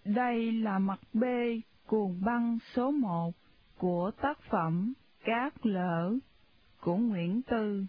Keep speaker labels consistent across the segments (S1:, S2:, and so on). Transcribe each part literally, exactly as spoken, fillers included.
S1: Đây là mặt B cuồng băng số một của tác phẩm Cát Lở của Nguyễn Tư.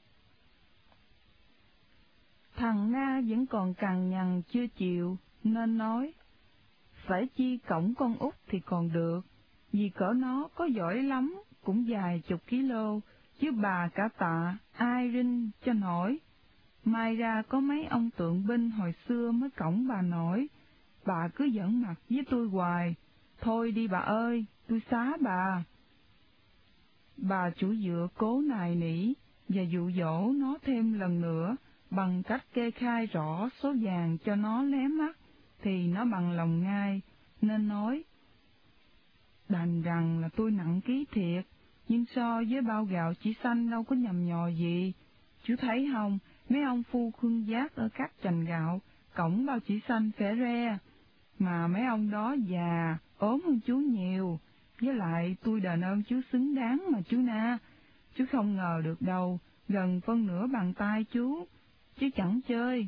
S1: Thằng Na vẫn còn cằn nhằn chưa chịu, nên nói, phải chi cổng con út thì còn được, vì cỡ nó có giỏi lắm, cũng vài chục ký-lô, chứ bà cả tạ, ai rinh cho nổi. Mai ra có mấy ông tượng binh hồi xưa mới cõng bà nổi, bà cứ giỡn mặt với tôi hoài, thôi đi bà ơi, tôi xá bà. Bà chủ dựa cố nài nỉ và dụ dỗ nó thêm lần nữa bằng cách kê khai rõ số vàng cho nó lé mắt, thì nó bằng lòng ngay, nên nói, đành rằng là tôi nặng ký thiệt, nhưng so với bao gạo chỉ xanh đâu có nhầm nhò gì. Chú thấy không, mấy ông phu khuân giác ở các chành gạo, cổng bao chỉ xanh phẻ re, mà mấy ông đó già, ốm hơn chú nhiều, với lại tôi đền ơn chú xứng đáng mà chú Na, chú không ngờ được đâu, gần phân nửa bàn tay chú, chứ chẳng chơi.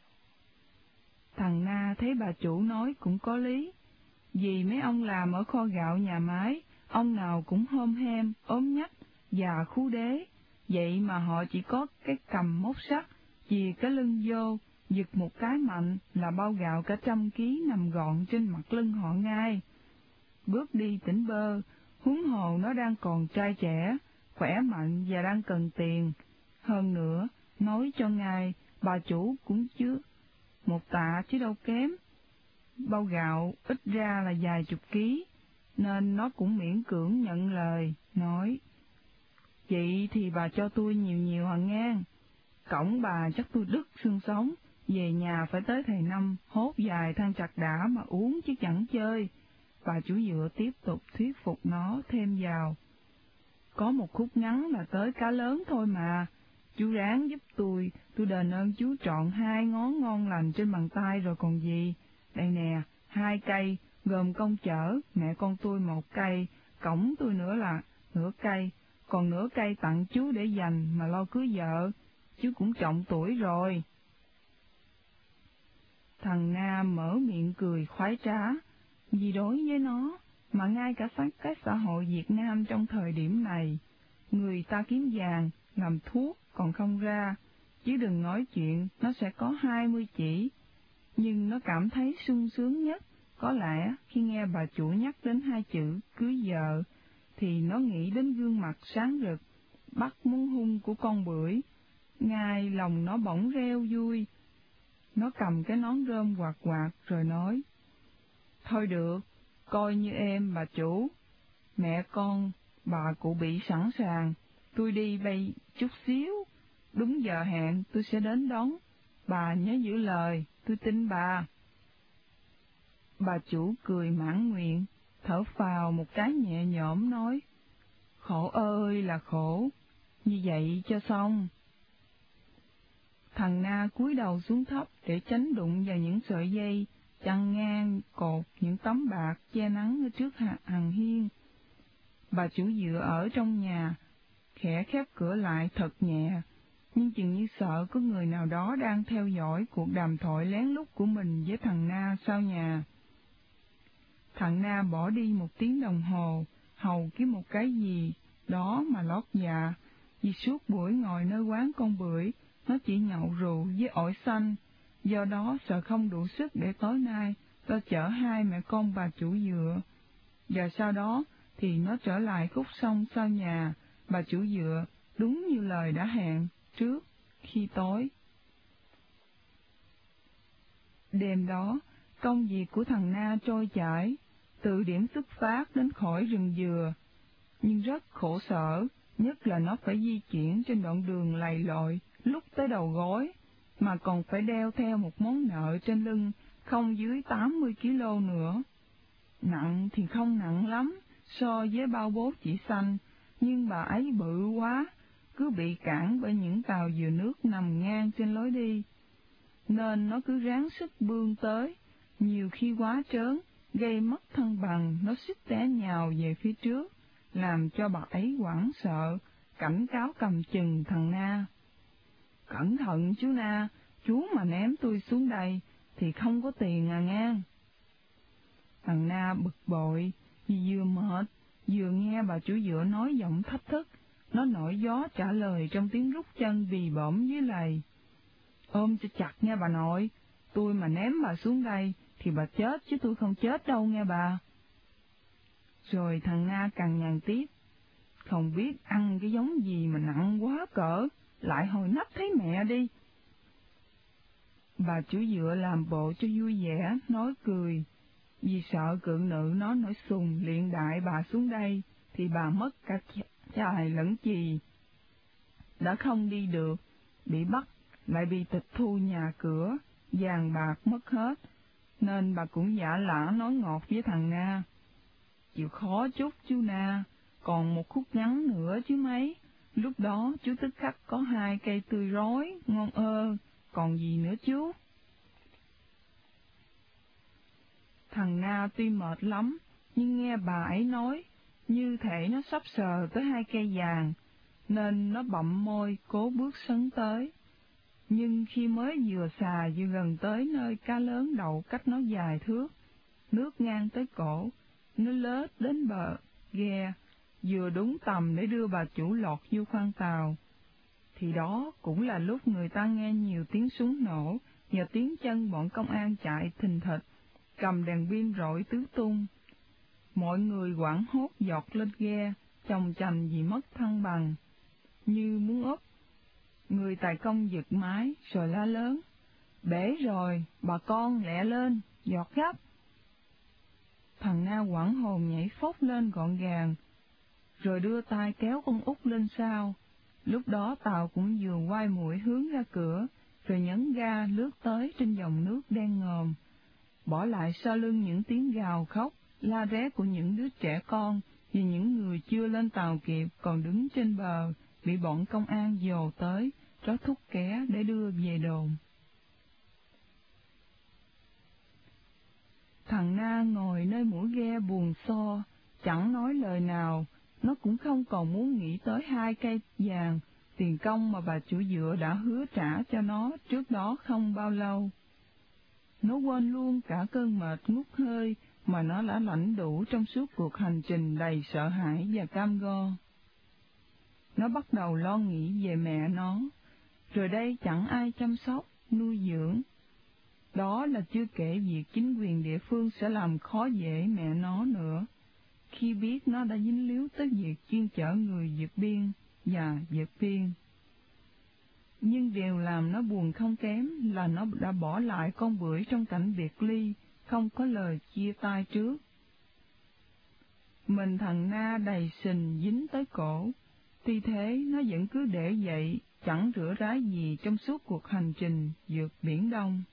S1: Thằng Na thấy bà chủ nói cũng có lý, vì mấy ông làm ở kho gạo nhà máy, ông nào cũng hom hem, ốm nhách, già khú đế, vậy mà họ chỉ có cái cầm móc sắt, chìa cái lưng vô, giật một cái mạnh là bao gạo cả trăm ký nằm gọn trên mặt lưng họ ngay. Bước đi tỉnh bơ, huống hồ nó đang còn trai trẻ, khỏe mạnh và đang cần tiền. Hơn nữa, nói cho ngài, bà chủ cũng chứ, một tạ chứ đâu kém. Bao gạo ít ra là vài chục ký, nên nó cũng miễn cưỡng nhận lời, nói, vậy thì bà cho tôi nhiều nhiều hả ngang, cổng bà chắc tôi đứt xương sống, về nhà phải tới thầy Năm hốt vài than chặt đã mà uống chứ chẳng chơi. Bà chủ dựa tiếp tục thuyết phục nó thêm vào, có một khúc ngắn là tới cá lớn thôi mà, chú ráng giúp tôi, tôi đền ơn chú trọn hai ngón ngon lành trên bàn tay rồi còn gì. Đây nè, hai cây, gồm công chở, mẹ con tôi một cây, cổng tôi nữa là nửa cây, còn nửa cây tặng chú để dành mà lo cưới vợ, chú cũng trọng tuổi rồi. Thằng Na mở miệng cười khoái trá, vì đối với nó, mà ngay cả sáng cái xã hội Việt Nam trong thời điểm này, người ta kiếm vàng, làm thuốc còn không ra, chứ đừng nói chuyện nó sẽ có hai mươi chỉ. Nhưng nó cảm thấy sung sướng nhất, có lẽ khi nghe bà chủ nhắc đến hai chữ cưới vợ, thì nó nghĩ đến gương mặt sáng rực, bắt muốn hung của con bưởi, ngay lòng nó bỗng reo vui. Nó cầm cái nón rơm quạt quạt rồi nói, thôi được, coi như em bà chủ, mẹ con bà cụ bị sẵn sàng, tôi đi bay chút xíu, đúng giờ hẹn tôi sẽ đến đón, bà nhớ giữ lời, tôi tin bà. Bà chủ cười mãn nguyện, thở phào một cái nhẹ nhõm nói, khổ ơi là khổ, như vậy cho xong. Thằng Na cúi đầu xuống thấp để tránh đụng vào những sợi dây chằng ngang cột, những tấm bạc che nắng ở trước hàng hiên. Bà chủ dựa ở trong nhà, khẽ khép cửa lại thật nhẹ, nhưng chừng như sợ có người nào đó đang theo dõi cuộc đàm thoại lén lút của mình với thằng Na sau nhà. Thằng Na bỏ đi một tiếng đồng hồ, hầu kiếm một cái gì đó mà lót dạ, vì suốt buổi ngồi nơi quán con bưởi, nó chỉ nhậu rượu với ổi xanh, do đó sợ không đủ sức để tối nay nó chở hai mẹ con bà chủ dựa. Và sau đó thì nó trở lại khúc sông sau nhà, bà chủ dựa, đúng như lời đã hẹn trước khi tối. Đêm đó, công việc của thằng Na trôi chảy, từ điểm xuất phát đến khỏi rừng dừa, nhưng rất khổ sở, nhất là nó phải di chuyển trên đoạn đường lầy lội, lúc tới đầu gối, mà còn phải đeo theo một món nợ trên lưng không dưới tám mươi ki-lô nữa. Nặng thì không nặng lắm so với bao bố chỉ xanh, nhưng bà ấy bự quá, cứ bị cản bởi những tàu dừa nước nằm ngang trên lối đi, nên nó cứ ráng sức bươn tới, nhiều khi quá trớn, gây mất thăng bằng, nó suýt té nhào về phía trước, làm cho bà ấy hoảng sợ, cảnh cáo cầm chừng thằng Na. Cẩn thận chú Na, chú mà ném tôi xuống đây thì không có tiền à ngang. Thằng Na bực bội, vì vừa mệt, vừa nghe bà chủ dựa nói giọng thách thức, nó nổi gió trả lời trong tiếng rút chân bì bõm dưới lầy. Ôm cho chặt nha bà nội, tôi mà ném bà xuống đây thì bà chết chứ tôi không chết đâu nghe bà. Rồi thằng Na cằn nhằn tiếp, không biết ăn cái giống gì mà nặng quá cỡ, lại hồi nách thấy mẹ đi. Bà chủ dựa làm bộ cho vui vẻ, nói cười, vì sợ cượng nữ nó nổi sùng liền đại bà xuống đây, thì bà mất cả chài lẫn chì. Đã không đi được, bị bắt, lại bị tịch thu nhà cửa, vàng bạc mất hết, nên bà cũng giả lả nói ngọt với thằng Na. Chịu khó chút chú Na, còn một khúc ngắn nữa chứ mấy, lúc đó chú tức khắc có hai cây tươi rói, ngon ơ, còn gì nữa chú. Thằng Na tuy mệt lắm, nhưng nghe bà ấy nói, như thể nó sắp sờ tới hai cây vàng, nên nó bậm môi cố bước sấn tới. Nhưng khi mới vừa xà vừa gần tới nơi cá lớn đậu cách nó vài thước, nước ngang tới cổ, nó lết đến bờ ghe, vừa đúng tầm để đưa bà chủ lọt vô khoang tàu. Thì đó cũng là lúc người ta nghe nhiều tiếng súng nổ và tiếng chân bọn công an chạy thình thịch, cầm đèn pin rọi tứ tung. Mọi người hoảng hốt giọt lên ghe, chồng chành vì mất thăng bằng, như muốn úp. Người tài công giật mái rồi la lớn, bể rồi, bà con lẹ lên, giọt gấp. Thằng Na hoảng hồn nhảy phốc lên gọn gàng, rồi đưa tay kéo con út lên sau. Lúc đó tàu cũng vừa quay mũi hướng ra cửa, rồi nhấn ga lướt tới trên dòng nước đen ngòm, bỏ lại sau lưng những tiếng gào khóc, la ré của những đứa trẻ con vì những người chưa lên tàu kịp còn đứng trên bờ, bị bọn công an dồ tới, trói thúc ké để đưa về đồn. Thằng Na ngồi nơi mũi ghe buồn xo, chẳng nói lời nào, nó cũng không còn muốn nghĩ tới hai cây vàng, tiền công mà bà chủ dựa đã hứa trả cho nó trước đó không bao lâu. Nó quên luôn cả cơn mệt ngút hơi mà nó đã lãnh đủ trong suốt cuộc hành trình đầy sợ hãi và cam go. Nó bắt đầu lo nghĩ về mẹ nó, rồi đây chẳng ai chăm sóc, nuôi dưỡng. Đó là chưa kể việc chính quyền địa phương sẽ làm khó dễ mẹ nó nữa, khi biết nó đã dính líu tới việc chuyên chở người vượt biên và vượt biên. Nhưng điều làm nó buồn không kém là nó đã bỏ lại con bưởi trong cảnh biệt ly, không có lời chia tay trước. Mình thằng Na đầy sình dính tới cổ, tuy thế nó vẫn cứ để vậy, chẳng rửa rái gì trong suốt cuộc hành trình vượt Biển Đông.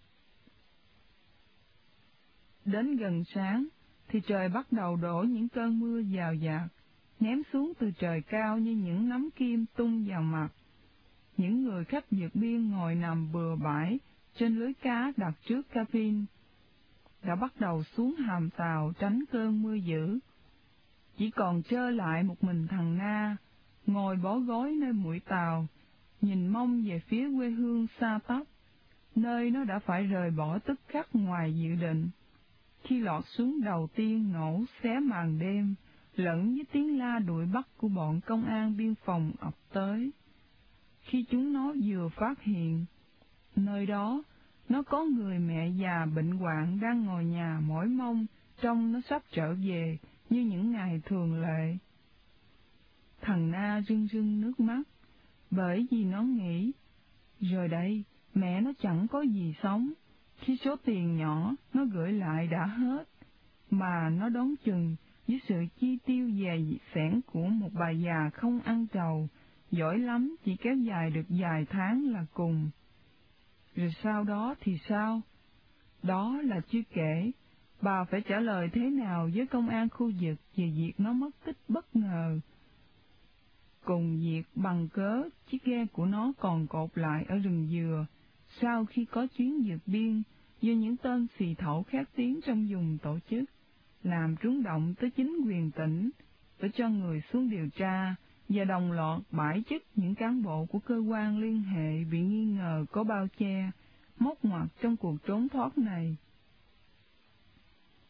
S1: Đến gần sáng, thì trời bắt đầu đổ những cơn mưa rào rạt, ném xuống từ trời cao như những nắm kim tung vào mặt. Những người khách vượt biên ngồi nằm bừa bãi trên lưới cá đặt trước cabin, đã bắt đầu xuống hàm tàu tránh cơn mưa dữ. Chỉ còn trơ lại một mình thằng Na, ngồi bó gối nơi mũi tàu, nhìn mong về phía quê hương xa tóc, nơi nó đã phải rời bỏ tức khắc ngoài dự định. Khi lọt xuống đầu tiên nổ xé màn đêm, lẫn với tiếng la đuổi bắt của bọn công an biên phòng ập tới. Khi chúng nó vừa phát hiện, nơi đó, nó có người mẹ già bệnh hoạn đang ngồi nhà mỏi mông, trông nó sắp trở về như những ngày thường lệ. Thằng Na rưng rưng nước mắt, bởi vì nó nghĩ, rồi đây, mẹ nó chẳng có gì sống, khi số tiền nhỏ nó gửi lại đã hết, mà nó đoán chừng với sự chi tiêu dè sẻn của một bà già không ăn trầu, giỏi lắm chỉ kéo dài được vài tháng là cùng. Rồi sau đó thì sao? Đó là chưa kể, bà phải trả lời thế nào với công an khu vực về việc nó mất tích bất ngờ. Cùng việc bằng cớ chiếc ghe của nó còn cột lại ở rừng dừa, sau khi có chuyến vượt biên do những tên xì thẩu khét tiếng trong vùng tổ chức, làm rúng động tới chính quyền tỉnh, phải cho người xuống điều tra và đồng loạt bãi chức những cán bộ của cơ quan liên hệ bị nghi ngờ có bao che, móc ngoặt trong cuộc trốn thoát này.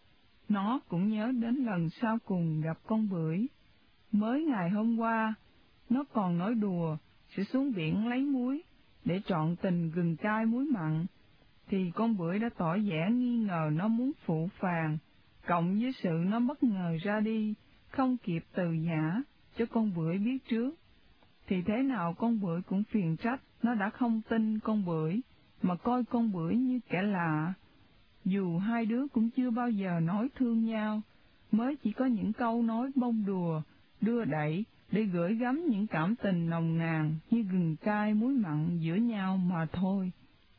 S1: Nó cũng nhớ đến lần sau cùng gặp con bưởi. Mới ngày hôm qua, nó còn nói đùa sẽ xuống biển lấy muối để trọn tình gừng cay muối mặn, thì con bưởi đã tỏ vẻ nghi ngờ nó muốn phụ phàng, cộng với sự nó bất ngờ ra đi, không kịp từ giả cho con bưởi biết trước. Thì thế nào con bưởi cũng phiền trách, nó đã không tin con bưởi, mà coi con bưởi như kẻ lạ. Dù hai đứa cũng chưa bao giờ nói thương nhau, mới chỉ có những câu nói bông đùa, đưa đẩy để gửi gắm những cảm tình nồng nàn như gừng cay muối mặn giữa nhau mà thôi.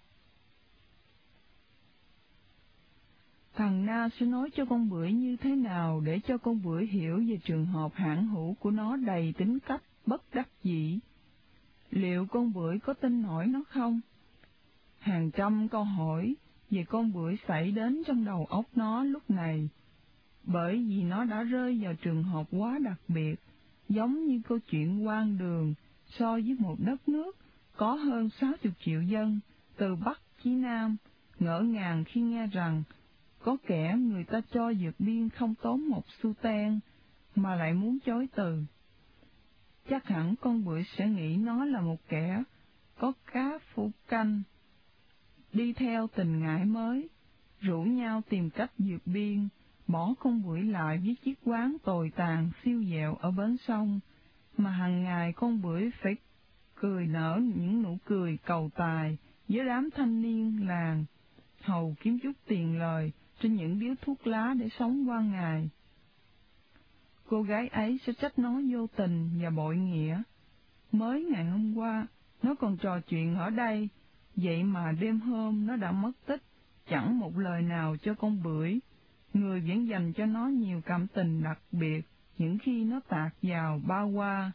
S1: Thằng Na sẽ nói cho con bưởi như thế nào để cho con bưởi hiểu về trường hợp hãn hữu của nó đầy tính cách bất đắc dĩ. Liệu con bưởi có tin nổi nó không? Hàng trăm câu hỏi về con bưởi xảy đến trong đầu óc nó lúc này, bởi vì nó đã rơi vào trường hợp quá đặc biệt, giống như câu chuyện hoang đường so với một đất nước có hơn sáu mươi triệu dân, từ Bắc chí Nam, ngỡ ngàng khi nghe rằng có kẻ người ta cho vượt biên không tốn một xu ten, mà lại muốn chối từ. Chắc hẳn con bưởi sẽ nghĩ nó là một kẻ có cá phủ canh, đi theo tình ngại mới, rủ nhau tìm cách vượt biên, bỏ con bưởi lại với chiếc quán tồi tàn siêu vẹo ở bến sông, mà hàng ngày con bưởi phải cười nở những nụ cười cầu tài với đám thanh niên làng, hầu kiếm chút tiền lời trên những điếu thuốc lá để sống qua ngày. Cô gái ấy sẽ trách nó vô tình và bội nghĩa. Mới ngày hôm qua, nó còn trò chuyện ở đây, vậy mà đêm hôm nó đã mất tích, chẳng một lời nào cho con bưởi, người vẫn dành cho nó nhiều cảm tình đặc biệt những khi nó tạt vào ba qua.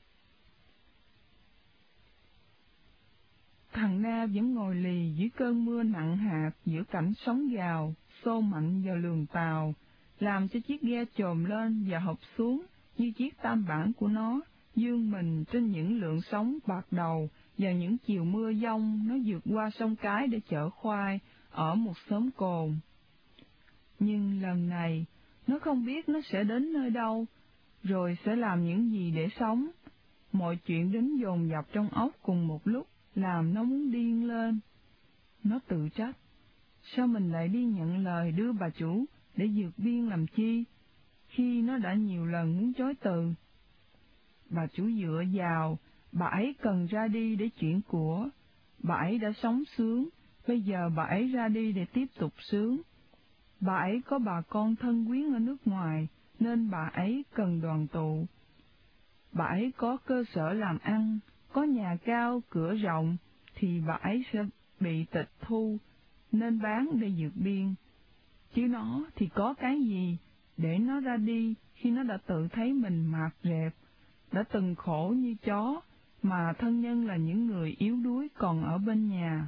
S1: Thằng Na vẫn ngồi lì dưới cơn mưa nặng hạt giữa cảnh sóng gào, xô mạnh vào lường tàu, làm cho chiếc ghe chồm lên và hụp xuống như chiếc tam bản của nó, dương mình trên những lượng sóng bạc đầu vào những chiều mưa giông nó vượt qua sông Cái để chở khoai ở một xóm cồn. Nhưng lần này, nó không biết nó sẽ đến nơi đâu, rồi sẽ làm những gì để sống. Mọi chuyện đến dồn dập trong óc cùng một lúc, làm nó muốn điên lên. Nó tự trách, sao mình lại đi nhận lời đưa bà chủ để vượt biên làm chi, khi nó đã nhiều lần muốn chối từ. Bà chủ dựa vào, bà ấy cần ra đi để chuyển của, bà ấy đã sống sướng, bây giờ bà ấy ra đi để tiếp tục sướng. Bà ấy có bà con thân quyến ở nước ngoài, nên bà ấy cần đoàn tụ. Bà ấy có cơ sở làm ăn, có nhà cao, cửa rộng, thì bà ấy sẽ bị tịch thu, nên bán để vượt biên. Chứ nó thì có cái gì để nó ra đi khi nó đã tự thấy mình mạt rẹp, đã từng khổ như chó, mà thân nhân là những người yếu đuối còn ở bên nhà.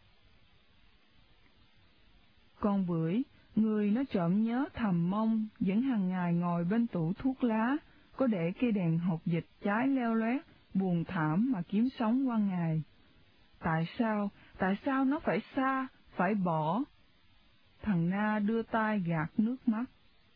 S1: Con bưởi, người nó trộm nhớ thầm mong, vẫn hàng ngày ngồi bên tủ thuốc lá, có để cây đèn hộp dịch cháy leo loét, buồn thảm mà kiếm sống qua ngày. Tại sao, tại sao nó phải xa, phải bỏ? Thằng Na đưa tay gạt nước mắt.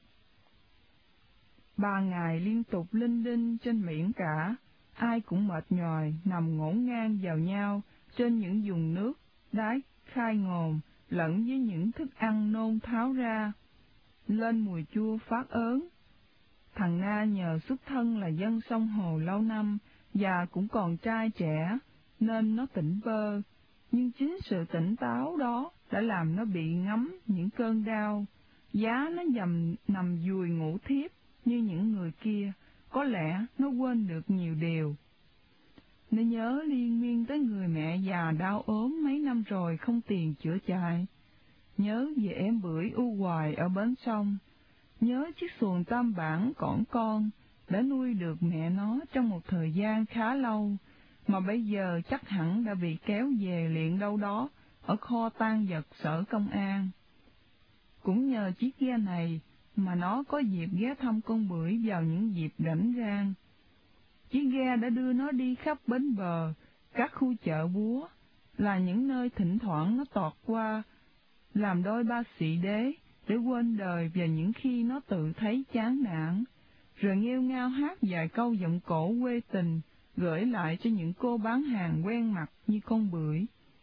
S1: Ba ngày liên tục linh đinh trên biển cả, ai cũng mệt nhòi nằm ngổn ngang vào nhau trên những vùng nước đáy khai ngồn, lẫn với những thức ăn nôn tháo ra, lên mùi chua phát ớn. Thằng Na nhờ xuất thân là dân sông Hồ lâu năm và cũng còn trai trẻ, nên nó tỉnh bơ, nhưng chính sự tỉnh táo đó đã làm nó bị ngấm những cơn đau. Giá nó dầm nằm dùi ngủ thiếp như những người kia, có lẽ nó quên được nhiều điều. Nó nhớ liên miên tới người mẹ già đau ốm mấy năm rồi không tiền chữa chạy, nhớ về em bưởi u hoài ở bến sông, nhớ chiếc xuồng tam bản cỏn con đã nuôi được mẹ nó trong một thời gian khá lâu, mà bây giờ chắc hẳn đã bị kéo về luyện đâu đó ở kho tang vật sở công an. Cũng nhờ chiếc ghe này mà nó có dịp ghé thăm con bưởi vào những dịp rảnh rang. Chiếc ghe đã đưa nó đi khắp bến bờ, các khu chợ búa, là những nơi thỉnh thoảng nó tọt qua, làm đôi ba xị đế để quên đời vào những khi nó tự thấy chán nản, rồi nghêu ngao hát vài câu giọng cổ quê tình, gửi lại cho những cô bán hàng quen mặt như con bưởi.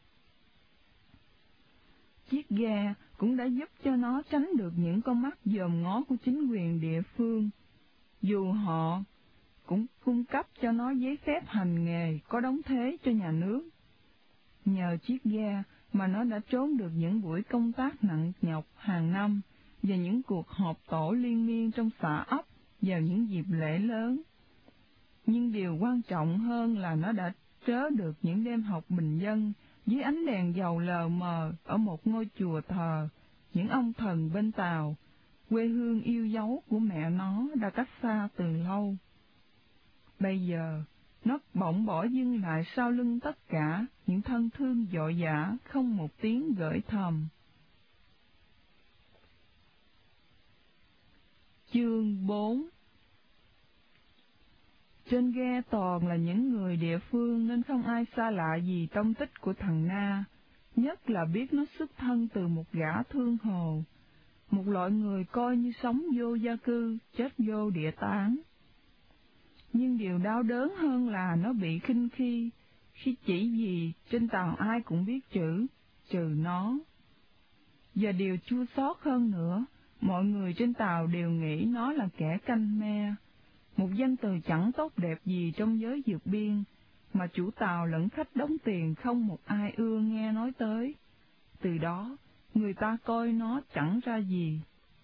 S1: Chiếc ghe cũng đã giúp cho nó tránh được những con mắt dòm ngó của chính quyền địa phương, dù họ cũng cung cấp cho nó giấy phép hành nghề có đóng thế cho nhà nước. Nhờ chiếc ghe mà nó đã trốn được những buổi công tác nặng nhọc hàng năm và những cuộc họp tổ liên miên trong xã ấp vào những dịp lễ lớn. Nhưng điều quan trọng hơn là nó đã trớ được những đêm học bình dân dưới ánh đèn dầu lờ mờ ở một ngôi chùa thờ những ông thần bên Tàu, quê hương yêu dấu của mẹ nó đã cách xa từ lâu. Bây giờ, nó bỗng bỏ dưng lại sau lưng tất cả những thân thương vội vã không một tiếng gửi thầm. Chương bốn. Trên ghe toàn là những người địa phương nên không ai xa lạ gì tông tích của thằng Na, nhất là biết nó xuất thân từ một gã thương hồ, một loại người coi như sống vô gia cư, chết vô địa tán. Nhưng điều đau đớn hơn là nó bị khinh khi, khi chỉ vì trên tàu ai cũng biết chữ, trừ nó. Và điều chua xót hơn nữa, mọi người trên tàu đều nghĩ nó là kẻ canh me, một danh từ chẳng tốt đẹp gì trong giới vượt biên, mà chủ tàu lẫn khách đóng tiền không một ai ưa nghe nói tới. Từ đó, người ta coi nó chẳng ra gì.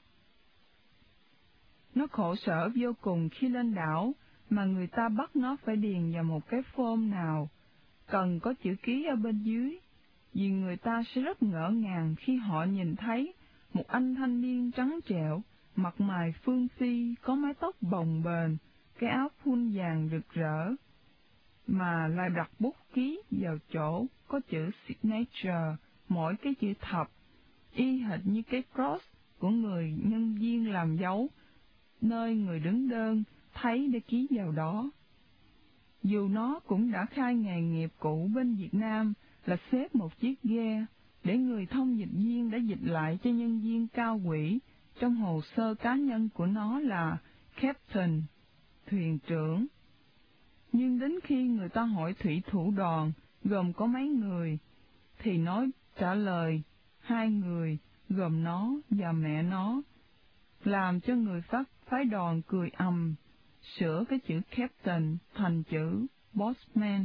S1: Nó khổ sở vô cùng khi lên đảo, mà người ta bắt nó phải điền vào một cái form nào, cần có chữ ký ở bên dưới, vì người ta sẽ rất ngỡ ngàng khi họ nhìn thấy một anh thanh niên trắng trẻo, mặt mày phương phi, có mái tóc bồng bềnh, cái áo phun vàng rực rỡ, mà lại đặt bút ký vào chỗ có chữ signature, mỗi cái chữ thập, y hệt như cái cross của người nhân viên làm dấu, nơi người đứng đơn thấy để ký vào đó. Dù nó cũng đã khai nghề nghiệp cũ bên Việt Nam là xếp một chiếc ghe, để người thông dịch viên đã dịch lại cho nhân viên cao quỹ trong hồ sơ cá nhân của nó là Captain, thuyền trưởng. Nhưng đến khi người ta hỏi thủy thủ đoàn gồm có mấy người, thì nó trả lời hai người, gồm nó và mẹ nó, làm cho người phát phái đoàn cười ầm, sửa cái chữ Captain thành chữ Bossman.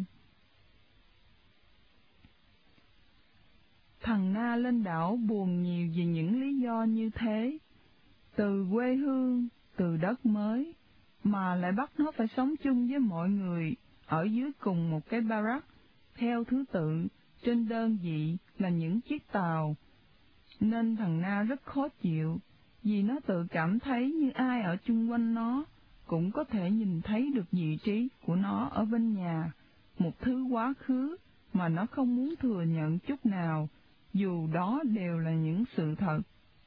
S1: Thằng Na lên đảo buồn nhiều vì những lý do như thế. Từ quê hương, từ đất mới, mà lại bắt nó phải sống chung với mọi người ở dưới cùng một cái barrack, theo thứ tự, trên đơn vị là những chiếc tàu. Nên thằng Na rất khó chịu, vì nó tự cảm thấy như ai ở chung quanh nó cũng có thể nhìn thấy được vị trí của nó ở bên nhà, một thứ quá khứ mà nó không muốn thừa nhận chút nào, dù đó đều là những sự thật.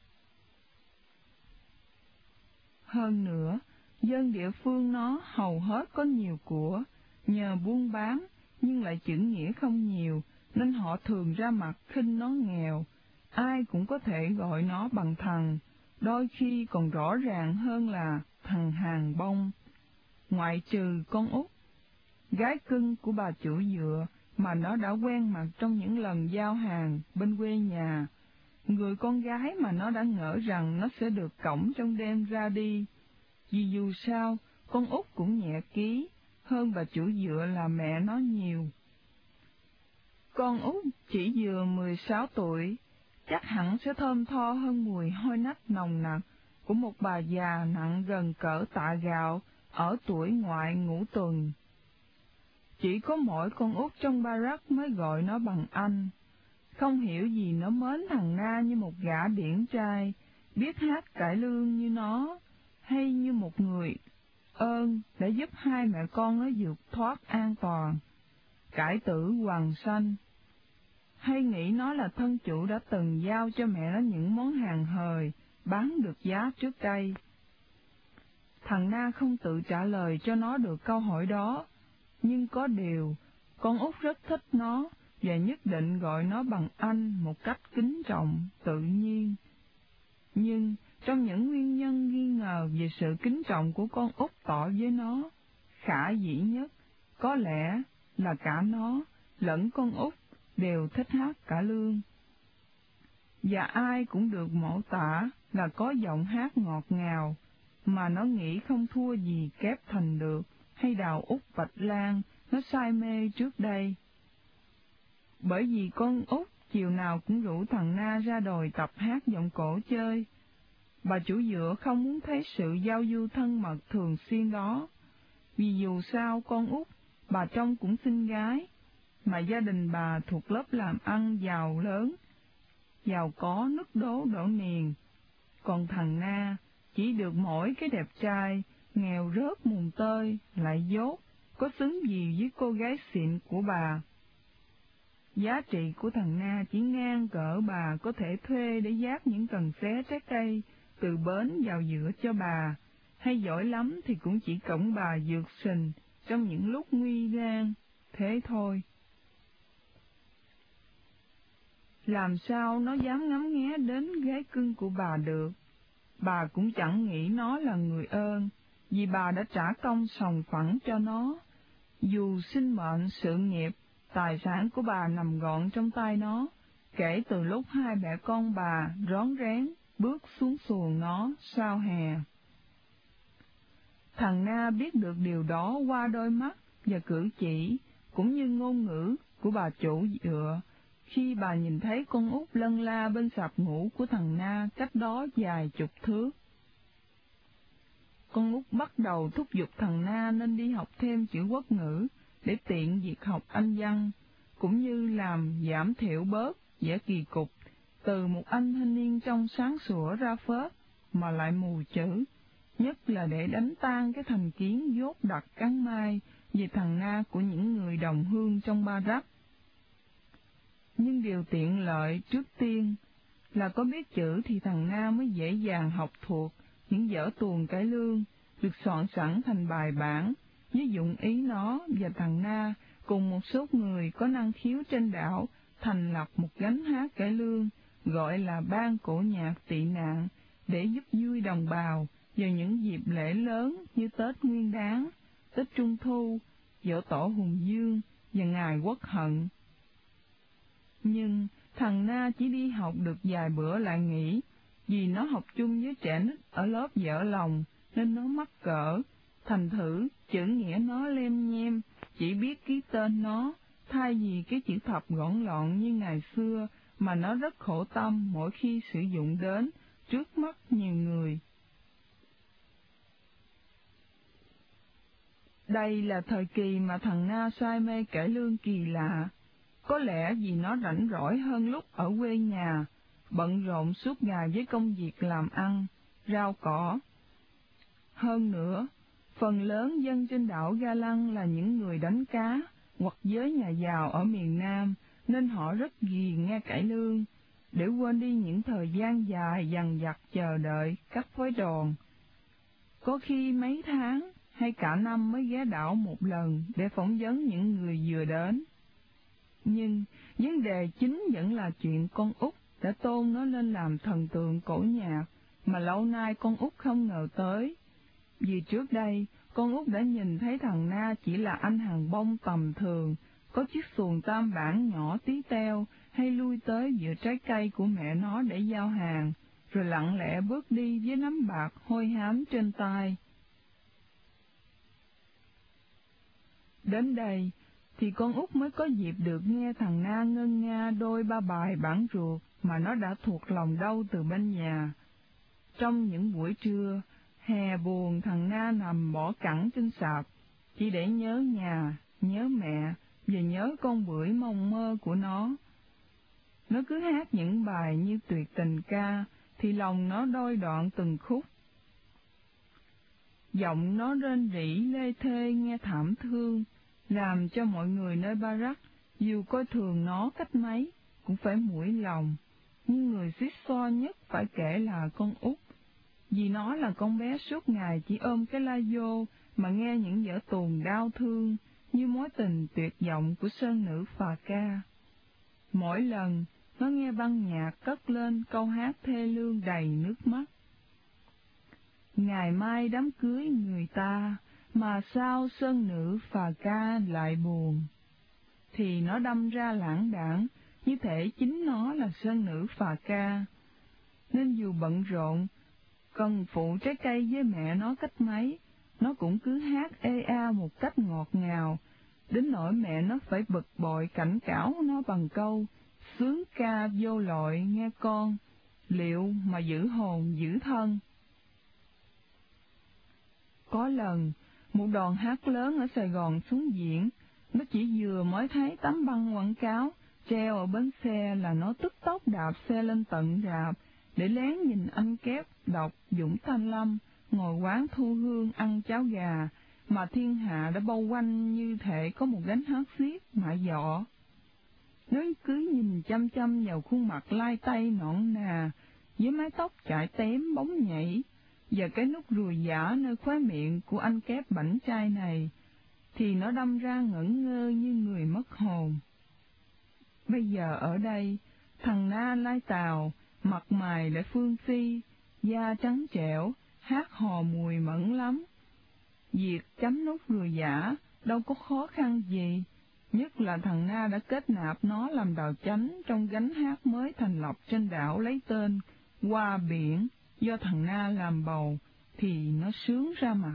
S1: Hơn nữa, dân địa phương nó hầu hết có nhiều của, nhờ buôn bán, nhưng lại chữ nghĩa không nhiều, nên họ thường ra mặt khinh nó nghèo. Ai cũng có thể gọi nó bằng thằng, đôi khi còn rõ ràng hơn là thằng hàng bông. Ngoại trừ con út, gái cưng của bà chủ dựa mà nó đã quen mặt trong những lần giao hàng bên quê nhà, người con gái mà nó đã ngỡ rằng nó sẽ được cõng trong đêm ra đi, vì dù sao con út cũng nhẹ ký hơn bà chủ dựa là mẹ nó nhiều. Con út chỉ vừa mười sáu tuổi, chắc hẳn sẽ thơm tho hơn mùi hôi nách nồng nặc của một bà già nặng gần cỡ tạ gạo ở tuổi ngoại ngũ tuần. Chỉ có mỗi con út trong barrack mới gọi nó bằng anh. Không hiểu gì nó mến thằng Na như một gã điển trai, biết hát cải lương như nó, hay như một người ơn để giúp hai mẹ con nó vượt thoát an toàn, cải tử hoàng sanh. Hay nghĩ nó là thân chủ đã từng giao cho mẹ nó những món hàng hời, bán được giá trước đây. Thằng Na không tự trả lời cho nó được câu hỏi đó, nhưng có điều, con út rất thích nó, và nhất định gọi nó bằng anh một cách kính trọng, tự nhiên. Nhưng trong những nguyên nhân nghi ngờ về sự kính trọng của con út tỏ với nó, khả dĩ nhất có lẽ là cả nó lẫn con út đều thích hát cải lương. Và ai cũng được mổ tả là có giọng hát ngọt ngào, mà nó nghĩ không thua gì Kép Thành Được hay Đào Út Bạch Lan nó say mê trước đây. Bởi vì con út chiều nào cũng rủ thằng Na ra đồi tập hát giọng cổ chơi. Bà chủ dựa không muốn thấy sự giao du thân mật thường xuyên đó, vì dù sao con út bà trông cũng xinh gái, mà gia đình bà thuộc lớp làm ăn giàu lớn, giàu có nứt đố đổ niền, còn thằng Na chỉ được mỗi cái đẹp trai, nghèo rớt mùng tơi, lại dốt, có xứng gì với cô gái xịn của bà. Giá trị của thằng Na chỉ ngang cỡ bà có thể thuê để vác những cần xé trái cây từ bến vào giữa cho bà, hay giỏi lắm thì cũng chỉ cõng bà vượt sình trong những lúc nguy nan, thế thôi. Làm sao nó dám ngắm nghé đến gái cưng của bà được? Bà cũng chẳng nghĩ nó là người ơn, vì bà đã trả công sòng phẳng cho nó. Dù sinh mệnh, sự nghiệp, tài sản của bà nằm gọn trong tay nó, kể từ lúc hai mẹ con bà rón rén bước xuống xuồng nó sau hè. Thằng Na biết được điều đó qua đôi mắt và cử chỉ, cũng như ngôn ngữ của bà chủ dựa, khi bà nhìn thấy con út lân la bên sạp ngủ của thằng Na cách đó vài chục thước. Con út bắt đầu thúc giục thằng Na nên đi học thêm chữ quốc ngữ để tiện việc học Anh văn, cũng như làm giảm thiểu bớt vẻ kỳ cục từ một anh thanh niên trong sáng sủa ra phết mà lại mù chữ, nhất là để đánh tan cái thành kiến dốt đặc cắn mai về thằng Na của những người đồng hương trong Ba Rắc. Nhưng điều tiện lợi trước tiên là có biết chữ thì thằng Na mới dễ dàng học thuộc những vở tuồng cải lương được soạn sẵn thành bài bản, với dụng ý nó và thằng Na cùng một số người có năng khiếu trên đảo thành lập một gánh hát cải lương gọi là Ban Cổ Nhạc Tị Nạn, để giúp vui đồng bào vào những dịp lễ lớn như Tết Nguyên Đán, Tết Trung Thu, Giỗ Tổ Hùng Dương và Ngày Quốc Hận. Nhưng thằng Na chỉ đi học được vài bữa lại nghỉ, vì nó học chung với trẻ nít ở lớp vợ lòng nên nó mắc cỡ, thành thử chữ nghĩa nó lem nhem, chỉ biết ký tên nó, thay vì cái chữ thập gọn lọn như ngày xưa mà nó rất khổ tâm mỗi khi sử dụng đến trước mắt nhiều người. Đây là thời kỳ mà thằng Na say mê cải lương kỳ lạ, có lẽ vì nó rảnh rỗi hơn lúc ở quê nhà, bận rộn suốt ngày với công việc làm ăn, rau cỏ. Hơn nữa, phần lớn dân trên đảo Ga Lăng là những người đánh cá hoặc giới nhà giàu ở miền Nam, nên họ rất ghiền nghe cải lương, để quên đi những thời gian dài dằng dặc chờ đợi cắt phối đòn. Có khi mấy tháng hay cả năm mới ghé đảo một lần để phỏng vấn những người vừa đến. Nhưng vấn đề chính vẫn là chuyện con út đã tôn nó lên làm thần tượng cổ nhạc mà lâu nay con út không ngờ tới. Vì trước đây, con út đã nhìn thấy thằng Na chỉ là anh hàng bông tầm thường, có chiếc xuồng tam bản nhỏ tí teo, hay lui tới giữa trái cây của mẹ nó để giao hàng, rồi lặng lẽ bước đi với nắm bạc hôi hám trên tay. Đến đây, thì con út mới có dịp được nghe thằng Na ngân nga đôi ba bài bản ruột mà nó đã thuộc lòng đâu từ bên nhà. Trong những buổi trưa, hè buồn, thằng Na nằm bỏ cẳng trên sạp, chỉ để nhớ nhà, nhớ mẹ và nhớ con bưởi mong mơ của nó. Nó cứ hát những bài như tuyệt tình ca, thì lòng nó đôi đoạn từng khúc. Giọng nó rên rỉ lê thê nghe thảm thương, làm cho mọi người nơi Ba Rắc, dù coi thường nó cách mấy, cũng phải mũi lòng. Nhưng người xích xoa nhất phải kể là con út, vì nó là con bé suốt ngày chỉ ôm cái la vô mà nghe những vở tuồng đau thương như mối tình tuyệt vọng của sơn nữ phà ca. Mỗi lần nó nghe băng nhạc cất lên câu hát thê lương đầy nước mắt. Ngày mai đám cưới người ta, mà sao sơn nữ phà ca lại buồn. Thì nó đâm ra lãng đãng, như thể chính nó là sơn nữ phà ca. Nên dù bận rộn, cần phụ trái cây với mẹ nó cách mấy, nó cũng cứ hát ê a một cách ngọt ngào, đến nỗi mẹ nó phải bực bội cảnh cáo nó bằng câu, sướng ca vô lội nghe con, liệu mà giữ hồn giữ thân. Có lần, một đoàn hát lớn ở Sài Gòn xuống diễn, nó chỉ vừa mới thấy tấm băng quảng cáo treo ở bến xe là nó tức tốc đạp xe lên tận rạp, để lén nhìn anh Kép đọc Dũng Thanh Lâm, ngồi quán thu hương ăn cháo gà, mà thiên hạ đã bao quanh như thể có một gánh hát xiết mãi dọ. Nó cứ nhìn chăm chăm vào khuôn mặt lai tây nõn nà, với mái tóc chải tém bóng nhảy, và cái nút ruồi giả nơi khóe miệng của anh Kép bảnh trai này, thì nó đâm ra ngẩn ngơ như người mất hồn. Bây giờ ở đây, thằng Na lai tàu, mặt mày lại phương phi, da trắng trẻo, hát hò mùi mẫn lắm. Việc chấm nút ruồi giả đâu có khó khăn gì, nhất là thằng Na đã kết nạp nó làm đạo chánh trong gánh hát mới thành lập trên đảo lấy tên Qua Biển, do thằng Na làm bầu, thì nó sướng ra mặt.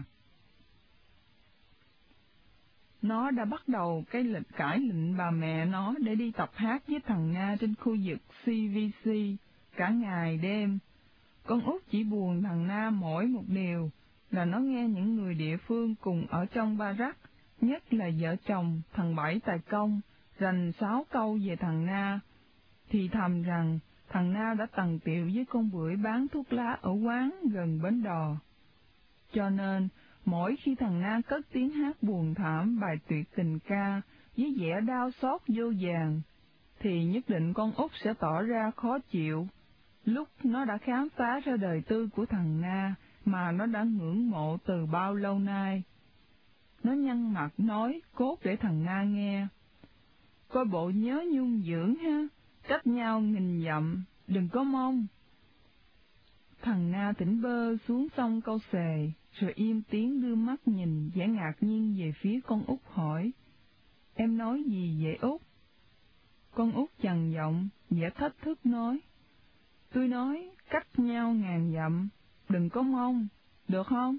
S1: Nó đã bắt đầu cái lịch cãi lệnh bà mẹ nó để đi tập hát với thằng Na trên khu vực xê vê xê cả ngày đêm. Con út chỉ buồn thằng Na mỗi một điều là nó nghe những người địa phương cùng ở trong ba rắc, nhất là vợ chồng thằng Bảy Tài Công, rành sáu câu về thằng Na, thì thầm rằng thằng Na đã tằng tiệu với con bưởi bán thuốc lá ở quán gần bến đò. Cho nên, mỗi khi thằng Na cất tiếng hát buồn thảm bài tuyệt tình ca với vẻ đau xót vô vàn, thì nhất định con út sẽ tỏ ra khó chịu. Lúc nó đã khám phá ra đời tư của thằng Na mà nó đã ngưỡng mộ từ bao lâu nay. Nó nhăn mặt nói cốt để thằng Na nghe. Coi bộ nhớ nhung dưỡng ha, cách nhau nghìn dặm, đừng có mong. Thằng Na tỉnh bơ xuống sông câu xề, rồi im tiếng đưa mắt nhìn vẻ ngạc nhiên về phía con út hỏi, em nói gì vậy út? Con út chằn giọng, vẻ thách thức nói, tôi nói cách nhau ngàn dặm, đừng có mong, được không?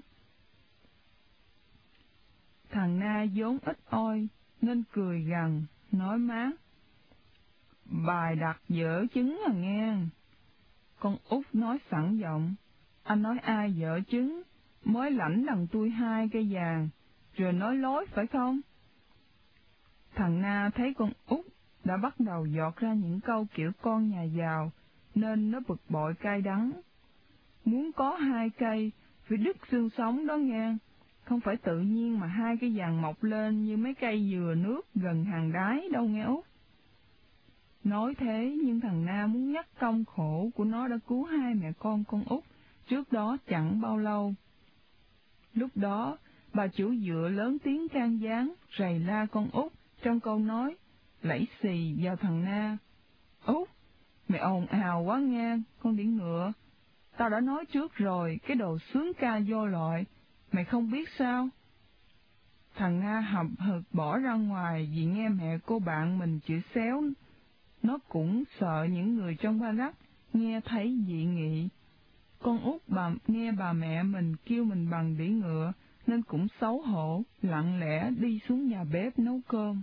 S1: Thằng Na vốn ít oi, nên cười gằn, nói mát, bài đặt dở chứng à nghe. Con út nói sẵn giọng, anh nói ai dở chứng, mới lãnh đằng tôi hai cây vàng, rồi nói lối phải không? Thằng Na thấy con út đã bắt đầu giọt ra những câu kiểu con nhà giàu, nên nó bực bội cay đắng. Muốn có hai cây, phải đứt xương sống đó nghe, không phải tự nhiên mà hai cái vàng mọc lên như mấy cây dừa nước gần hàng đáy đâu nghe út. Nói thế nhưng thằng Na muốn nhắc công khổ của nó đã cứu hai mẹ con con út trước đó chẳng bao lâu. Lúc đó, bà chủ dựa lớn tiếng can gián, rầy la con út trong câu nói, lẫy xì vào thằng Na. Út, mày ồn ào quá nghe, con đĩ ngựa. Tao đã nói trước rồi, cái đồ sướng ca vô loại, mày không biết sao? Thằng Na hậm hực bỏ ra ngoài vì nghe mẹ cô bạn mình chửi xéo. Nó cũng sợ những người trong ba rắc nghe thấy dị nghị. Con út bà nghe bà mẹ mình kêu mình bằng đĩ ngựa, nên cũng xấu hổ, lặng lẽ đi xuống nhà bếp nấu cơm.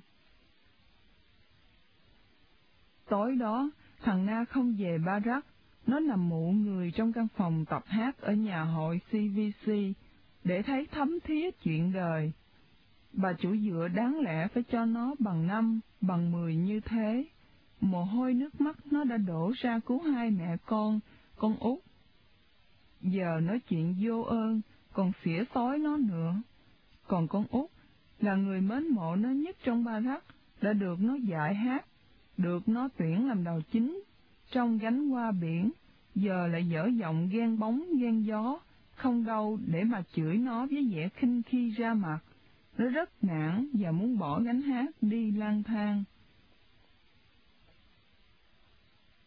S1: Tối đó, thằng Na không về ba rắc, nó nằm mụ người trong căn phòng tập hát ở nhà hội xê vê xê, để thấy thấm thía chuyện đời. Bà chủ dựa đáng lẽ phải cho nó bằng năm, bằng mười như thế. Mồ hôi nước mắt nó đã đổ ra cứu hai mẹ con, con út. Giờ nói chuyện vô ơn, còn xỉa xói nó nữa. Còn con út, là người mến mộ nó nhất trong ba rắc, đã được nó dạy hát, được nó tuyển làm đầu chính trong gánh Qua Biển, giờ lại dở giọng ghen bóng ghen gió, không đâu để mà chửi nó với vẻ khinh khi ra mặt. Nó rất nản và muốn bỏ gánh hát đi lang thang.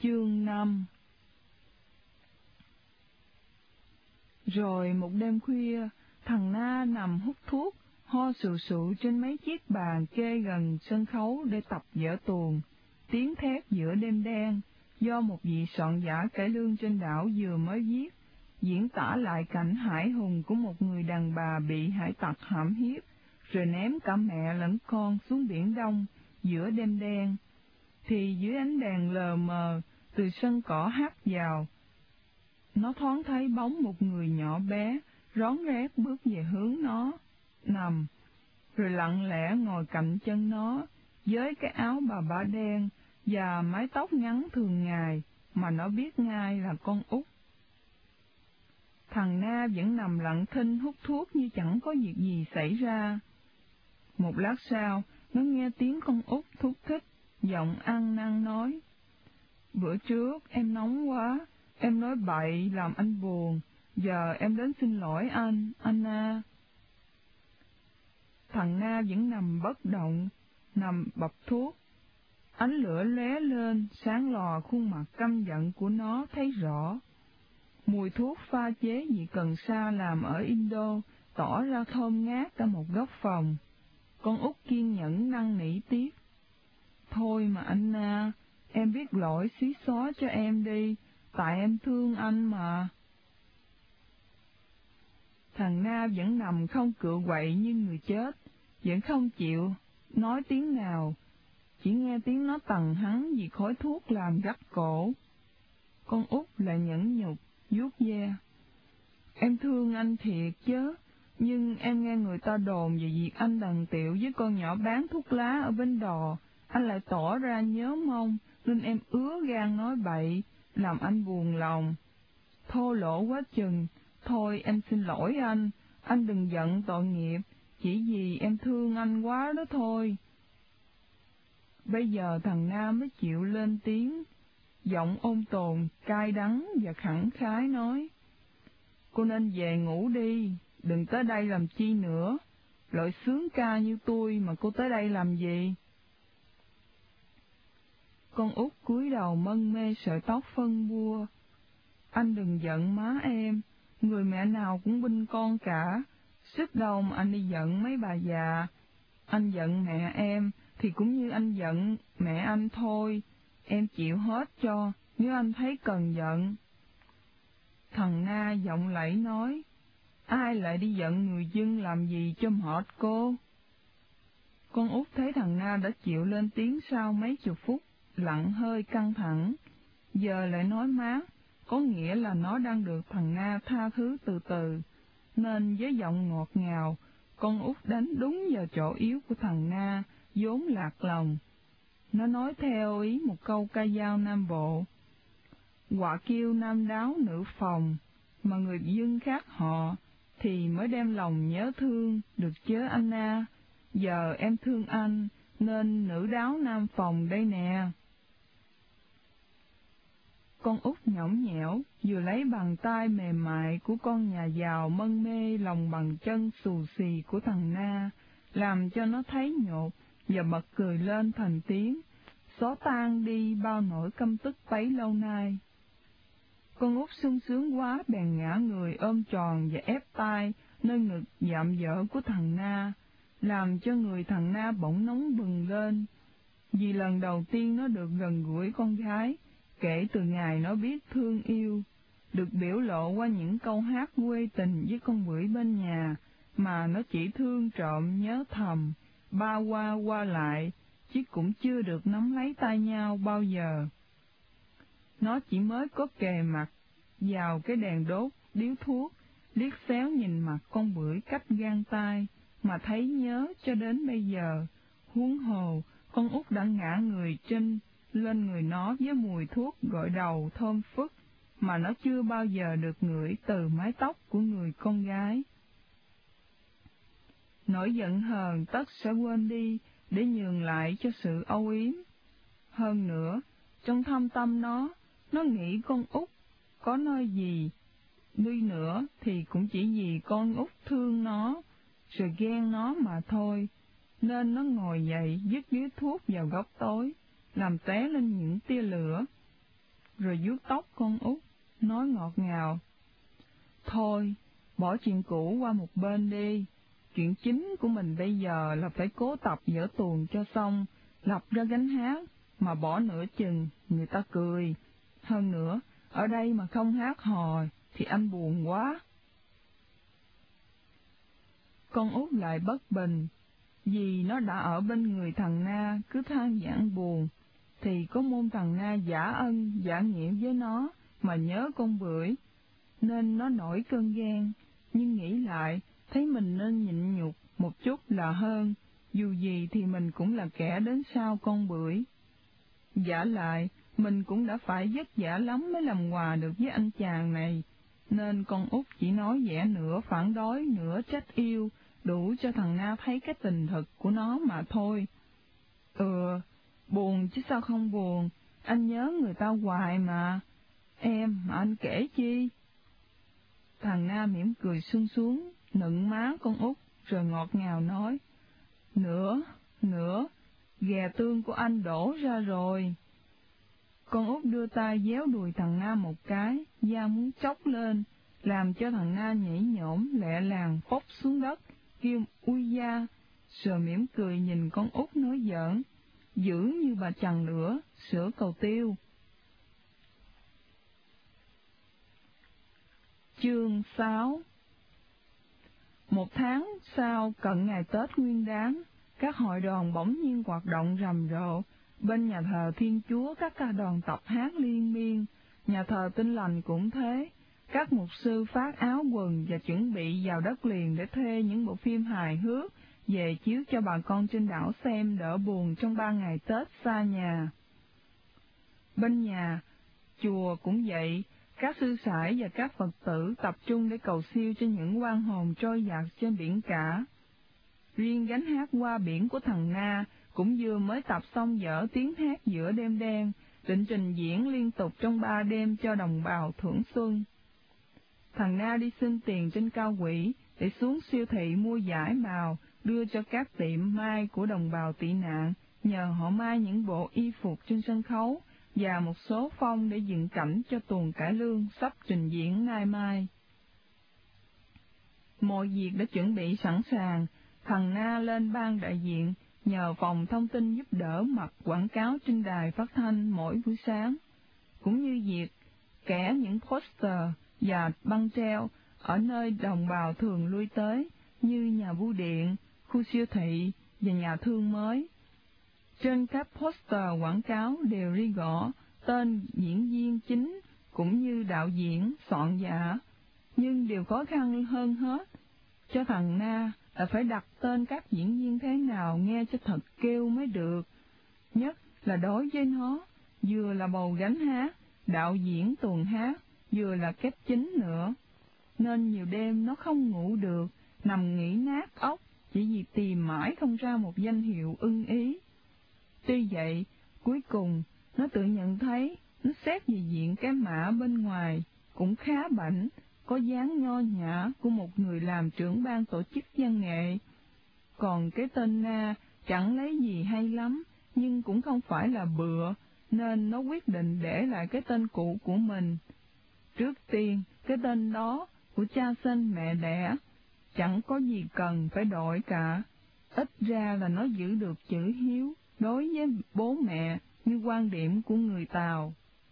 S1: Chương năm. Rồi một đêm khuya, thằng Na nằm hút thuốc, ho sù sụ trên mấy chiếc bàn kê gần sân khấu để tập vở tuồng. Tiếng thét giữa đêm đen, do một vị soạn giả cải lương trên đảo vừa mới viết, diễn tả lại cảnh hãi hùng của một người đàn bà bị hải tặc hãm hiếp, rồi ném cả mẹ lẫn con xuống biển Đông giữa đêm đen. Thì dưới ánh đèn lờ mờ từ sân cỏ hắt vào, nó thoáng thấy bóng một người nhỏ bé rón rét bước về hướng nó nằm, rồi lặng lẽ ngồi cạnh chân nó với cái áo bà bả đen và mái tóc ngắn thường ngày mà nó biết ngay là con út. Thằng Na vẫn nằm lặng thinh hút thuốc như chẳng có việc gì xảy ra. Một lát sau, nó nghe tiếng con út thúc thích, giọng ăn năn nói: "Bữa trước em nóng quá, em nói bậy làm anh buồn, giờ em đến xin lỗi anh, anh Na." Thằng Na vẫn nằm bất động, nằm bập thuốc. Ánh lửa lóe lên, sáng lò khuôn mặt căm giận của nó thấy rõ. Mùi thuốc pha chế vị cần sa làm ở Indo tỏ ra thơm ngát cả một góc phòng. Con út kiên nhẫn năn nỉ tiếp: "Thôi mà anh Na, em biết lỗi xí xóa cho em đi, tại em thương anh mà." Thằng Na vẫn nằm không cựa quậy như người chết, vẫn không chịu nói tiếng nào, chỉ nghe tiếng nó tần hắng vì khói thuốc làm gắt cổ. Con út lại nhẫn nhục, vuốt ve: "Em thương anh thiệt chứ, nhưng em nghe người ta đồn về việc anh đần tiệu với con nhỏ bán thuốc lá ở Bến Đò, anh lại tỏ ra nhớ mong, nên em ứa gan nói bậy, làm anh buồn lòng. Thô lỗ quá chừng, thôi em xin lỗi anh, anh đừng giận tội nghiệp, chỉ vì em thương anh quá đó thôi." Bây giờ thằng Nam mới chịu lên tiếng, giọng ôn tồn, cay đắng và khẳng khái nói: "Cô nên về ngủ đi, đừng tới đây làm chi nữa. Loại sướng ca như tôi mà cô tới đây làm gì?" Con út cúi đầu mân mê sợi tóc phân bua: "Anh đừng giận má em, người mẹ nào cũng binh con cả, sức đâu mà anh đi giận mấy bà già. Anh giận mẹ em thì cũng như anh giận mẹ anh thôi, em chịu hết cho, nếu anh thấy cần giận." Thằng Na giọng lẫy nói: "Ai lại đi giận người dân làm gì cho mệt cô?" Con út thấy thằng Na đã chịu lên tiếng sau mấy chục phút lặng hơi căng thẳng, giờ lại nói mát, có nghĩa là nó đang được thằng Na tha thứ từ từ, nên với giọng ngọt ngào, con út đánh đúng vào chỗ yếu của thằng Na vốn lạc lòng. Nó nói theo ý một câu ca dao Nam Bộ: "Họa kiêu nam đáo nữ phòng, mà người dân khác họ thì mới đem lòng nhớ thương, được chớ anh Na. Giờ em thương anh, nên nữ đáo nam phòng đây nè." Con út nhõng nhẽo, vừa lấy bàn tay mềm mại của con nhà giàu mân mê lòng bàn chân xù xì của thằng Na, làm cho nó thấy nhột, và bật cười lên thành tiếng, xóa tan đi bao nỗi căm tức bấy lâu nay. Con út sung sướng quá bèn ngã người ôm tròn và ép tai nơi ngực dạm dở của thằng Na, làm cho người thằng Na bỗng nóng bừng lên, vì lần đầu tiên nó được gần gũi con gái kể từ ngày nó biết thương yêu, được biểu lộ qua những câu hát quê tình với con bưởi bên nhà mà nó chỉ thương trộm nhớ thầm, ba qua qua lại, chứ cũng chưa được nắm lấy tay nhau bao giờ. Nó chỉ mới có kề mặt vào cái đèn đốt điếu thuốc, liếc xéo nhìn mặt con bưởi cách gang tay, mà thấy nhớ cho đến bây giờ. Huống hồ, con út đã ngã người trên lên người nó với mùi thuốc gội đầu thơm phức mà nó chưa bao giờ được ngửi từ mái tóc của người con gái. Nỗi giận hờn tất sẽ quên đi để nhường lại cho sự âu yếm. Hơn nữa, trong thâm tâm nó, nó nghĩ con út có nơi gì đi nữa thì cũng chỉ vì con út thương nó, rồi ghen nó mà thôi, nên nó ngồi dậy dứt điếu thuốc vào góc tối, làm té lên những tia lửa. rồi vuốt tóc con út, nói ngọt ngào. Thôi, bỏ chuyện cũ qua một bên đi. Chuyện chính của mình bây giờ là phải cố tập dở tuồng cho xong, lập ra gánh hát, mà bỏ nửa chừng, người ta cười. Hơn nữa, ở đây mà không hát hò, thì anh buồn quá. Con út lại bất bình, vì nó đã ở bên người thằng Na cứ than vãn buồn, thì có môn thằng Na giả ân giả nghĩa với nó mà nhớ con bưởi, nên nó nổi cơn ghen, nhưng nghĩ lại thấy mình nên nhịn nhục một chút là hơn, dù gì thì mình cũng là kẻ đến sau con bưởi. Giả lại, mình cũng đã phải vất vả lắm mới làm hòa được với anh chàng này, nên con út chỉ nói vẻ nửa phản đối nửa trách yêu, đủ cho thằng Na thấy cái tình thực của nó mà thôi. Ừ, buồn chứ sao không buồn, anh nhớ người ta hoài mà. Em mà anh kể chi? Thằng Na mỉm cười sung xuống, nựng má con út, rồi ngọt ngào nói, nữa, nữa, ghè tương của anh đổ ra rồi. Con út đưa tay déo đùi thằng Na một cái, da muốn chốc lên, làm cho thằng Na nhảy nhổm lẹ làng phốc xuống đất, kêu ui da, rồi mỉm cười nhìn con út nói giỡn, dữ như bà chằn lửa, sữa cầu tiêu. Chương sáu. Một tháng sau cận ngày Tết Nguyên Đán, các hội đoàn bỗng nhiên hoạt động rầm rộ. Bên nhà thờ Thiên Chúa các ca đoàn tập hát liên miên, nhà thờ Tin Lành cũng thế. Các mục sư phát áo quần và chuẩn bị vào đất liền để thuê những bộ phim hài hước về chiếu cho bà con trên đảo xem đỡ buồn trong ba ngày Tết xa nhà. Bên nhà, chùa cũng vậy, các sư sãi và các Phật tử tập trung để cầu siêu cho những oan hồn trôi dạt trên biển cả. Riêng gánh hát qua biển của thằng Na cũng vừa mới tập xong dở tiếng hát giữa đêm đen, định trình diễn liên tục trong ba đêm cho đồng bào thưởng xuân. Thằng Na đi xin tiền trên cao quỹ để xuống siêu thị mua vải màu, đưa cho các tiệm may của đồng bào tị nạn, nhờ họ may những bộ y phục trên sân khấu và một số phong để dựng cảnh cho tuồng cải lương sắp trình diễn nay mai. Mọi việc đã chuẩn bị sẵn sàng, thằng Na lên ban đại diện, nhờ phòng thông tin giúp đỡ mặt quảng cáo trên đài phát thanh mỗi buổi sáng, cũng như việc kẻ những poster và băng treo ở nơi đồng bào thường lui tới như nhà bưu điện, khu siêu thị và nhà thương mới. Trên các poster quảng cáo đều ghi rõ tên diễn viên chính cũng như đạo diễn, soạn giả, nhưng điều khó khăn hơn hết cho thằng Na là phải đặt tên các diễn viên thế nào nghe cho thật kêu mới được. Nhất là đối với nó, vừa là bầu gánh hát, đạo diễn tuồng hát, vừa là kép chính nữa. Nên nhiều đêm nó không ngủ được, nằm nghĩ nát óc, chỉ vì tìm mãi không ra một danh hiệu ưng ý. Tuy vậy, cuối cùng, nó tự nhận thấy, nó xét về diện cái mã bên ngoài, cũng khá bảnh, có dáng nho nhã của một người làm trưởng ban tổ chức văn nghệ. Còn cái tên Na chẳng lấy gì hay lắm, nhưng cũng không phải là bựa, nên nó quyết định để lại cái tên cũ của mình. Trước tiên, cái tên đó của cha sinh mẹ đẻ, chẳng có gì cần phải đổi cả. Ít ra là nó giữ được chữ hiếu đối với bố mẹ như quan điểm của người Tàu.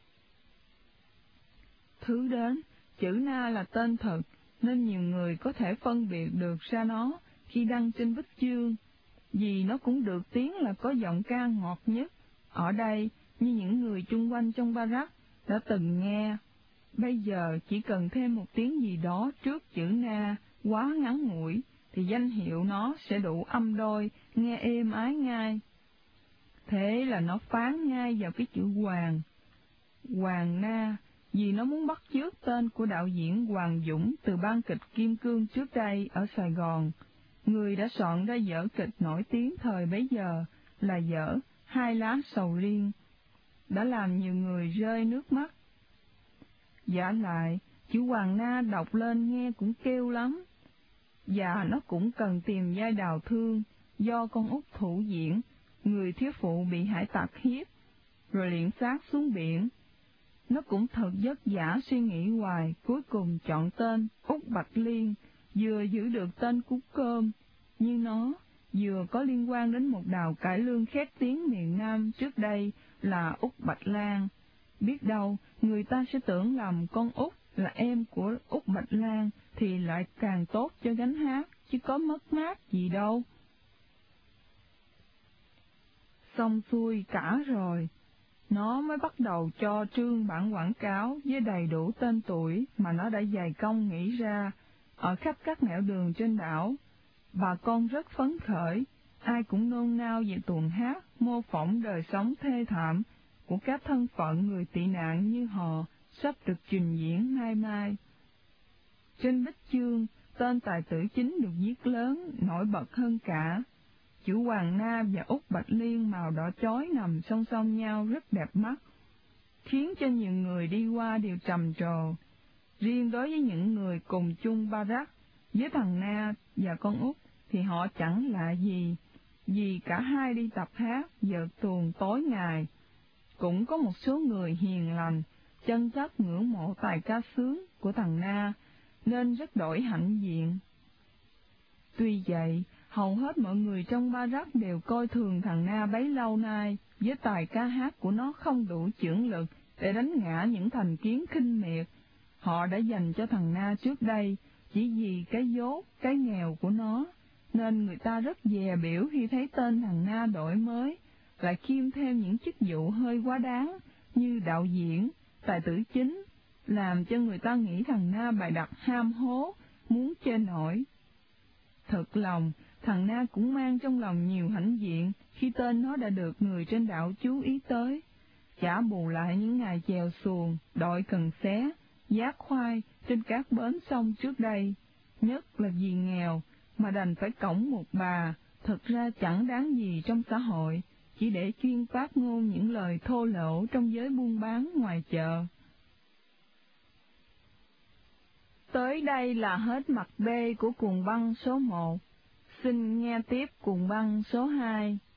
S1: Thứ đến, chữ Na là tên thật, nên nhiều người có thể phân biệt được ra nó khi đăng trên bích chương, vì nó cũng được tiếng là có giọng ca ngọt nhất ở đây, như những người chung quanh trong Ba-rắc đã từng nghe. Bây giờ chỉ cần thêm một tiếng gì đó trước chữ Na quá ngắn ngủi, thì danh hiệu nó sẽ đủ âm đôi, nghe êm ái ngay. Thế là nó phán ngay vào cái chữ Hoàng. Hoàng Na, vì nó muốn bắt chước tên của đạo diễn Hoàng Dũng từ ban kịch Kim Cương trước đây ở Sài Gòn, người đã soạn ra vở kịch nổi tiếng thời bấy giờ là vở Hai Lá Sầu Riêng, đã làm nhiều người rơi nước mắt. Giả lại, chữ Hoàng Na đọc lên nghe cũng kêu lắm, và nó cũng cần tìm vai đào thương, do con út thủ diễn, người thiếu phụ bị hải tặc hiếp, rồi liệng xác xuống biển. Nó cũng thật vất vả suy nghĩ hoài, cuối cùng chọn tên Úc Bạch Liên, vừa giữ được tên Cú Cơm, nhưng nó vừa có liên quan đến một đào cải lương khét tiếng miền Nam trước đây là Úc Bạch Lan. Biết đâu, người ta sẽ tưởng lầm con Úc là em của Úc Bạch Lan thì lại càng tốt cho gánh hát, chứ có mất mát gì đâu. Xong xuôi cả rồi, nó mới bắt đầu cho trương bản quảng cáo với đầy đủ tên tuổi mà nó đã dày công nghĩ ra, ở khắp các nẻo đường trên đảo. Bà con rất phấn khởi, ai cũng nôn nao về tuồng hát, mô phỏng đời sống thê thảm của các thân phận người tị nạn như họ sắp được trình diễn nay mai. Trên bích chương, tên tài tử chính được viết lớn, nổi bật hơn cả. Chữ Hoàng Na và Úc Bạch Liên màu đỏ chói nằm song song nhau rất đẹp mắt, khiến cho nhiều người đi qua đều trầm trồ. Riêng đối với những người cùng chung ba rắc với thằng Na và con Úc thì họ chẳng lạ gì, vì cả hai đi tập hát, vợt tuồng tối ngày. Cũng có một số người hiền lành, chân chất ngưỡng mộ tài ca sướng của thằng Na, nên rất đổi hãnh diện. Tuy vậy, hầu hết mọi người trong ba rắc đều coi thường thằng Na bấy lâu nay, với tài ca hát của nó không đủ chưởng lực để đánh ngã những thành kiến khinh miệt. Họ đã dành cho thằng Na trước đây chỉ vì cái dốt, cái nghèo của nó, nên người ta rất dè biểu khi thấy tên thằng Na đổi mới, lại kiêm thêm những chức vụ hơi quá đáng như đạo diễn, tài tử chính, làm cho người ta nghĩ thằng Na bày đặt ham hố, muốn chê nổi. Thật lòng, thằng Na cũng mang trong lòng nhiều hãnh diện khi tên nó đã được người trên đảo chú ý tới. Chả bù lại những ngày chèo xuồng, đội cần xé, vác khoai trên các bến sông trước đây, nhất là vì nghèo mà đành phải cõng một bà, thật ra chẳng đáng gì trong xã hội, chỉ để chuyên phát ngôn những lời thô lỗ trong giới buôn bán ngoài chợ. Tới đây là hết mặt B của cuồng băng số một. Xin nghe tiếp cuồng băng số hai.